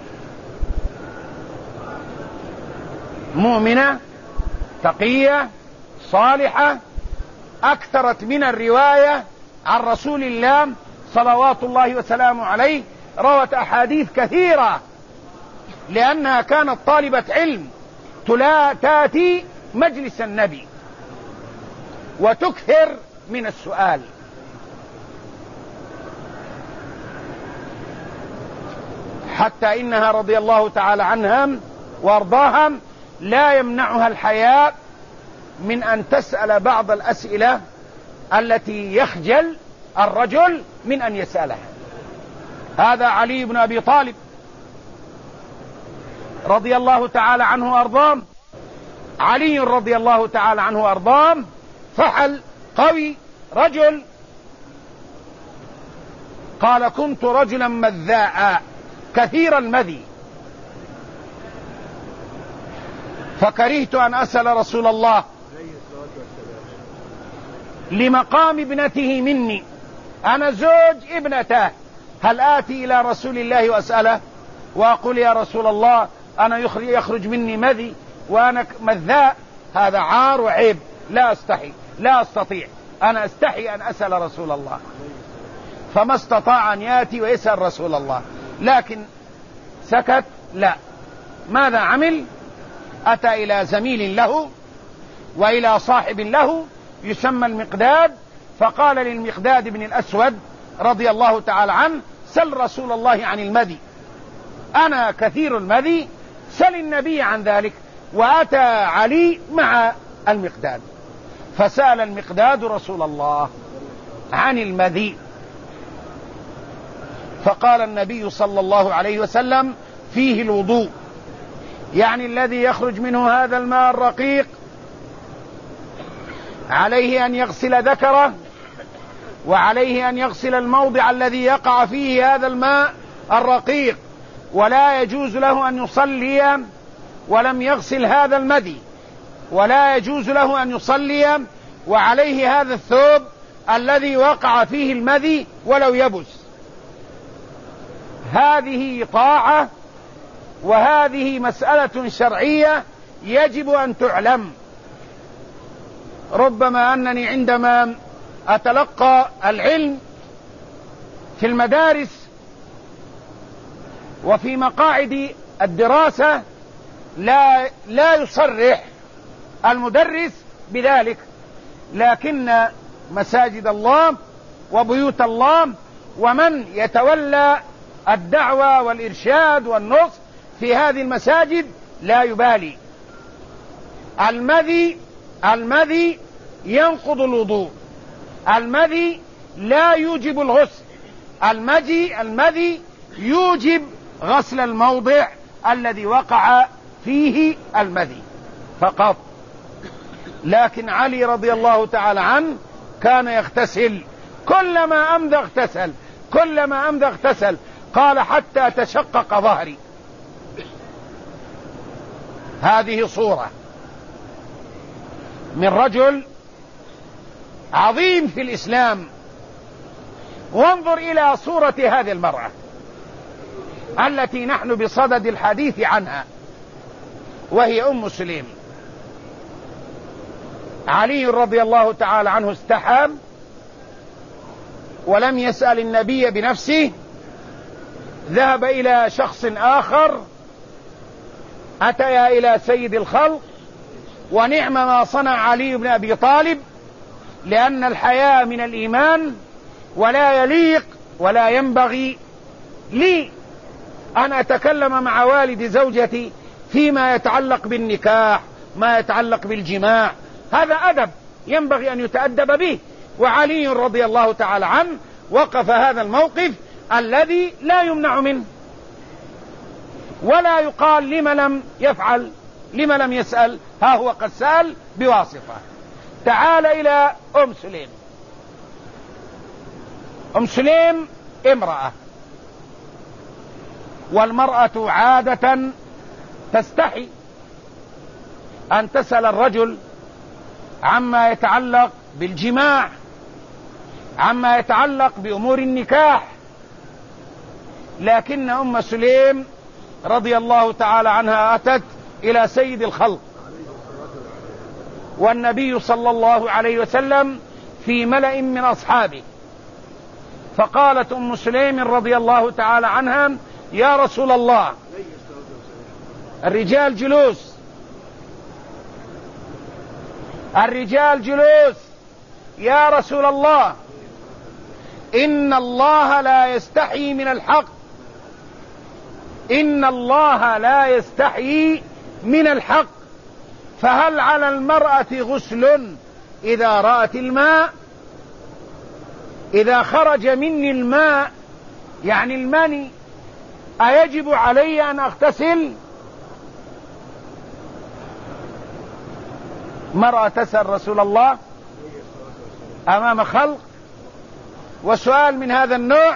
مؤمنة تقية صالحة، أكثرت من الرواية عن رسول الله صلوات الله وسلامه عليه، روت أحاديث كثيرة لأنها كانت طالبة علم، تلا تاتي مجلس النبي وتكثر من السؤال. حتى إنها رضي الله تعالى عنها وارضاها لا يمنعها الحياء من أن تسأل بعض الأسئلة التي يخجل الرجل من أن يسألها. هذا علي بن أبي طالب رضي الله تعالى عنه وأرضاه. علي رضي الله تعالى عنه وأرضاه فحل قوي، رجل قال: كنت رجلا مذاء كثير المذي، فكرهت أن أسأل رسول الله لمقام ابنته مني، أنا زوج ابنته، هل آتي إلى رسول الله وأسأله وأقول: يا رسول الله أنا يخرج مني مذي وأنا مذاء؟ هذا عار وعيب، لا أستحي، لا أستطيع، أنا أستحي أن أسأل رسول الله. فما استطاع أن يأتي ويسأل رسول الله، لكن سكت. لا، ماذا عمل؟ أتى إلى زميل له وإلى صاحب له يسمى المقداد، فقال للمقداد بن الأسود رضي الله تعالى عنه: سل رسول الله عن المذي، أنا كثير المذي، سل النبي عن ذلك. وأتى علي مع المقداد، فسأل المقداد رسول الله عن المذي، فقال النبي صلى الله عليه وسلم: فيه الوضوء، يعني الذي يخرج منه هذا الماء الرقيق عليه أن يغسل ذكره، وعليه أن يغسل الموضع الذي يقع فيه هذا الماء الرقيق، ولا يجوز له أن يصلي ولم يغسل هذا المذي، ولا يجوز له أن يصلي وعليه هذا الثوب الذي وقع فيه المذي ولو يبس. هذه طاعة، وهذه مسألة شرعية يجب أن تعلم. ربما أنني عندما أتلقى العلم في المدارس وفي مقاعد الدراسة لا لا يصرح المدرس بذلك، لكن مساجد الله وبيوت الله ومن يتولى الدعوة والإرشاد والنصح في هذه المساجد لا يبالي. المذي المذي ينقض الوضوء، المذي لا يوجب الغسل، المذي المذي يوجب غسل الموضع الذي وقع فيه المذي فقط. لكن علي رضي الله تعالى عنه كان يغتسل، كلما أمضى اغتسل، كلما أمضى اغتسل، قال: حتى تشقق ظهري. هذه صورة من رجل عظيم في الإسلام. وانظر إلى صورة هذه المرأة التي نحن بصدد الحديث عنها، وهي أم سليم. علي رضي الله تعالى عنه استحى ولم يسأل النبي بنفسه، ذهب إلى شخص آخر، أتيا إلى سيد الخلق، ونعم ما صنع علي بن أبي طالب، لأن الحياء من الإيمان، ولا يليق ولا ينبغي لي أن أتكلم مع والد زوجتي فيما يتعلق بالنكاح، ما يتعلق بالجماع، هذا أدب ينبغي أن يتأدب به. وعلي رضي الله تعالى عنه وقف هذا الموقف الذي لا يمنع منه، ولا يقال لما لم يفعل، لما لم يسأل، ها هو قد سأل بواسطة. تعال إلى أم سليم. أم سليم امرأة، والمرأة عادة تستحي أن تسأل الرجل عما يتعلق بالجماع، عما يتعلق بأمور النكاح. لكن أم سليم رضي الله تعالى عنها أتت إلى سيد الخلق والنبي صلى الله عليه وسلم في ملأ من أصحابه، فقالت أم سليم رضي الله تعالى عنها: يا رسول الله، الرجال جلوس، الرجال جلوس، يا رسول الله، إن الله لا يستحي من الحق، إن الله لا يستحي من الحق، فهل على المرأة غسل إذا رأت الماء؟ إذا خرج مني الماء يعني المني أيجب علي أن أغتسل؟ مرأة تسأل رسول الله أمام خلق، وسؤال من هذا النوع.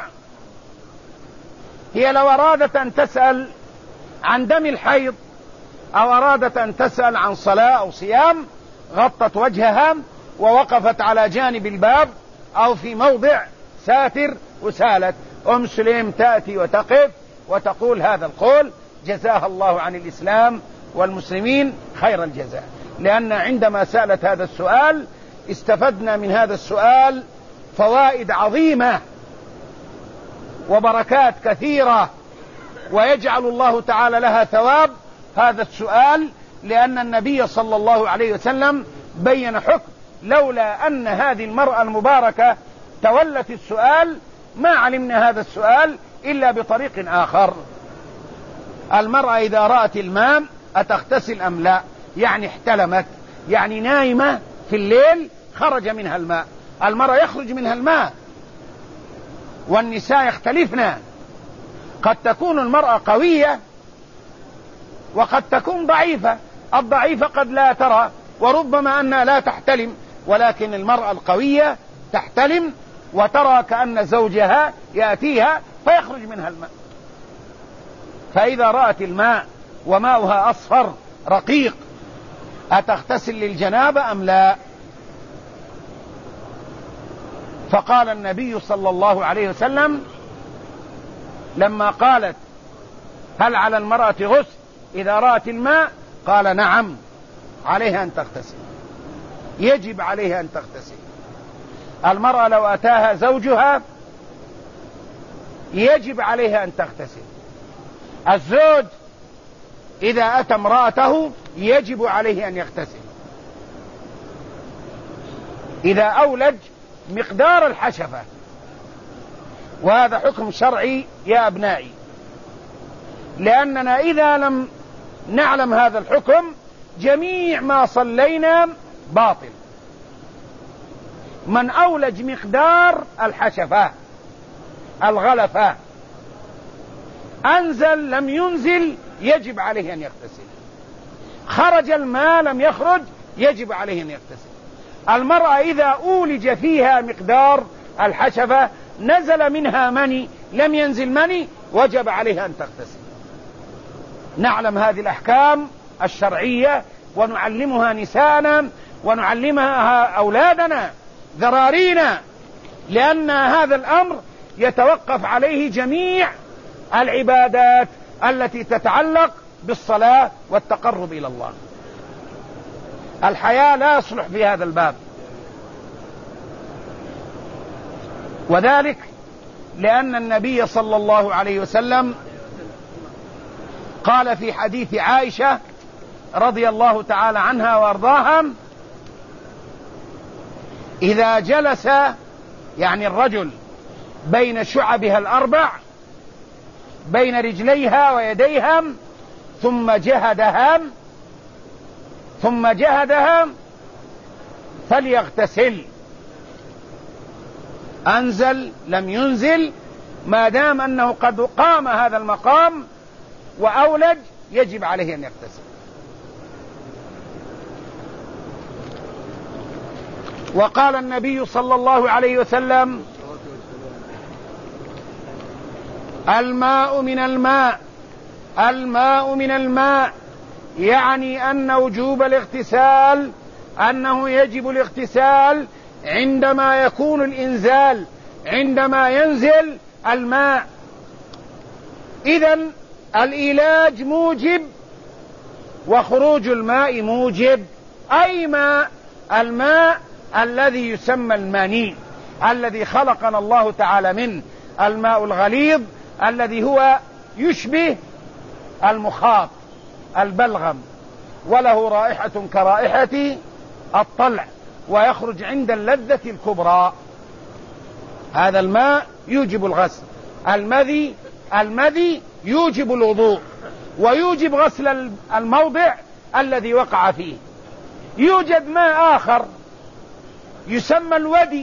هي لو أرادت أن تسأل عن دم الحيض أو أرادت أن تسأل عن صلاة أو صيام غطت وجهها ووقفت على جانب الباب أو في موضع ساتر وسالت. أم سليم تأتي وتقف وتقول هذا القول: جزاها الله عن الإسلام والمسلمين خير الجزاء، لأن عندما سألت هذا السؤال استفدنا من هذا السؤال فوائد عظيمة وبركات كثيرة، ويجعل الله تعالى لها ثواب هذا السؤال، لأن النبي صلى الله عليه وسلم بين حكم لولا أن هذه المرأة المباركة تولت السؤال ما علمنا هذا السؤال إلا بطريق آخر. المرأة إذا رأت الماء أتغتسل أم لا؟ يعني احتلمت، يعني نايمة في الليل خرج منها الماء. المرأة يخرج منها الماء، والنساء يختلفن، قد تكون المرأة قوية وقد تكون ضعيفة. الضعيفة قد لا ترى وربما أنها لا تحتلم، ولكن المرأة القوية تحتلم وترى كأن زوجها يأتيها فيخرج منها الماء. فإذا رأت الماء وماؤها أصفر رقيق أتغتسل للجنابة أم لا؟ فقال النبي صلى الله عليه وسلم لما قالت: هل على المرأة غسل إذا رأت الماء؟ قال: نعم، عليها أن تغتسل، يجب عليها أن تغتسل. المرأة لو أتاها زوجها يجب عليها أن تغتسل. الزوج إذا أتى امرأته يجب عليه أن يغتسل. إذا أولج مقدار الحشفة، وهذا حكم شرعي يا أبنائي، لأننا إذا لم نعلم هذا الحكم جميع ما صلينا باطل. من أولج مقدار الحشفة الغلفة أنزل لم ينزل يجب عليه أن يغتسل، خرج الماء لم يخرج يجب عليه أن يغتسل. المرأة إذا أولج فيها مقدار الحشفة نزل منها مني لم ينزل مني وجب عليها أن تغتسل. نعلم هذه الأحكام الشرعية ونعلمها نساءنا ونعلمها أولادنا ذرارينا، لأن هذا الأمر يتوقف عليه جميع العبادات التي تتعلق بالصلاة والتقرب إلى الله. الحياة لا يصلح في هذا الباب، وذلك لأن النبي صلى الله عليه وسلم قال في حديث عائشة رضي الله تعالى عنها وارضاها: إذا جلس يعني الرجل بين شعبها الأربع بين رجليها ويديها ثم جهدها ثم جهدها فليغتسل. أنزل لم ينزل، ما دام أنه قد قام هذا المقام وأولج يجب عليه أن يغتسل. وقال النبي صلى الله عليه وسلم: الماء من الماء، الماء من الماء، يعني أن وجوب الاغتسال، أنه يجب الاغتسال عندما يكون الإنزال، عندما ينزل الماء. إذن الإيلاج موجب وخروج الماء موجب. أي ماء؟ الماء الذي يسمى المني، الذي خلقنا الله تعالى منه، الماء الغليظ الذي هو يشبه المخاط البلغم، وله رائحة كرائحة الطلع، ويخرج عند اللذة الكبرى. هذا الماء يوجب الغسل. المذي المذي يوجب الوضوء ويوجب غسل الموضع الذي وقع فيه. يوجد ماء آخر يسمى الودي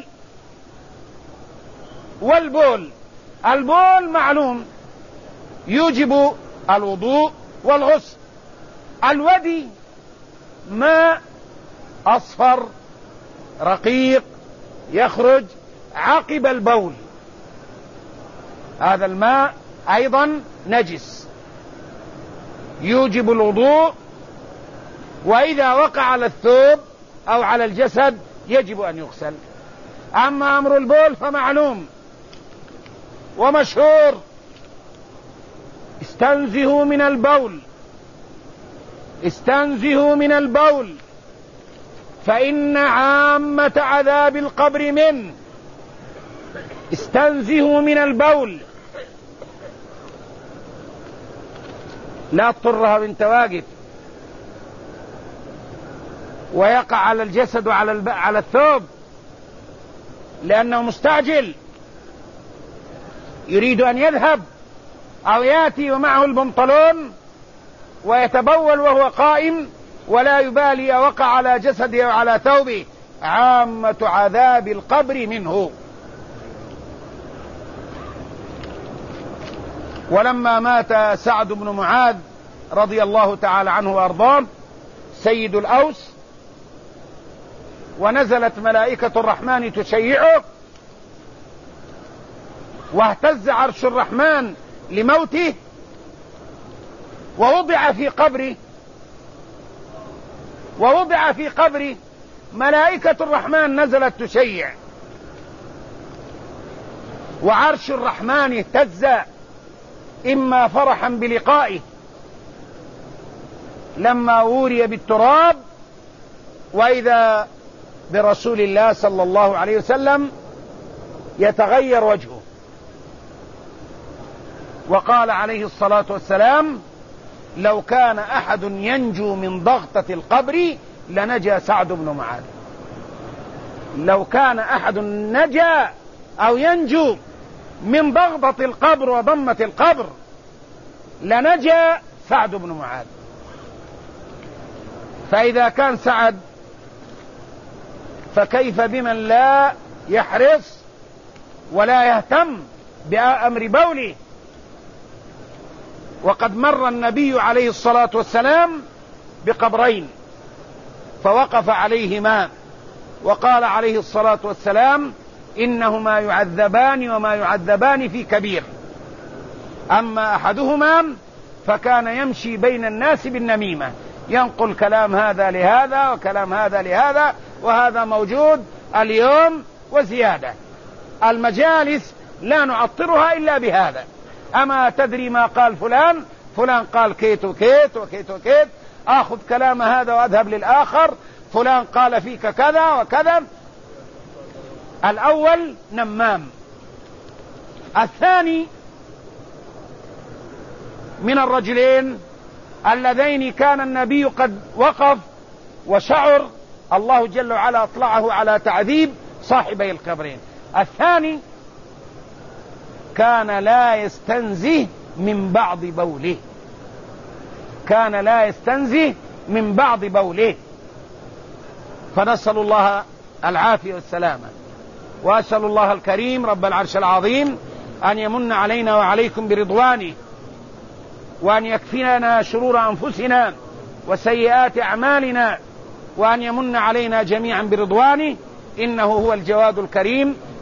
والبول. البول معلوم يوجب الوضوء والغسل. الودي ماء أصفر رقيق يخرج عقب البول، هذا الماء أيضا نجس يوجب الوضوء، وإذا وقع على الثوب أو على الجسد يجب أن يغسل. أما أمر البول فمعلوم ومشهور: استنزهوا من البول، استنزهوا من البول فإن عامة عذاب القبر منه. استنزهوا من البول، لا تضطرها بنت واقف ويقع على الجسد وعلى الب... على الثوب، لأنه مستعجل يريد أن يذهب أو يأتي ومعه البنطلون ويتبول وهو قائم ولا يبالي وقع على جسده وعلى ثوبه. عامة عذاب القبر منه. ولما مات سعد بن معاذ رضي الله تعالى عنه وأرضاه سيد الأوس، ونزلت ملائكة الرحمن تشيعه، واهتز عرش الرحمن لموته، ووضع في قبره ووضع في قبره ملائكة الرحمن نزلت تشيع، وعرش الرحمن اهتز، إما فرحا بلقائه لما وري بالتراب، وإذا برسول الله صلى الله عليه وسلم يتغير وجهه. وقال عليه الصلاة والسلام: لو كان أحد ينجو من ضغطة القبر لنجا سعد بن معاذ. لو كان أحد نجا أو ينجو من ضغطة القبر وضمة القبر لنجا سعد بن معاذ. فإذا كان سعد فكيف بمن لا يحرص ولا يهتم بأمر بوله؟ وقد مر النبي عليه الصلاة والسلام بقبرين فوقف عليهما وقال عليه الصلاة والسلام: إنهما يعذبان وما يعذبان في كبير. أما أحدهما فكان يمشي بين الناس بالنميمة، ينقل كلام هذا لهذا وكلام هذا لهذا، وهذا موجود اليوم وزيادة. المجالس لا نعطرها إلا بهذا: أما تدري ما قال فلان؟ فلان قال كيت وكيت وكيت وكيت، آخذ كلام هذا وأذهب للآخر، فلان قال فيك كذا وكذا. الأول نمام. الثاني من الرجلين اللذين كان النبي قد وقف وشعر الله جل وعلا أطلعه على تعذيب صاحبي القبرين. الثاني كان لا يستنزه من بعض بوله، كان لا يستنزه من بعض بوله، فنسأل الله العافية والسلامة. وأسأل الله الكريم رب العرش العظيم أن يمن علينا وعليكم برضوانه، وأن يكفينا شرور أنفسنا وسيئات أعمالنا، وأن يمن علينا جميعا برضوانه، إنه هو الجواد الكريم.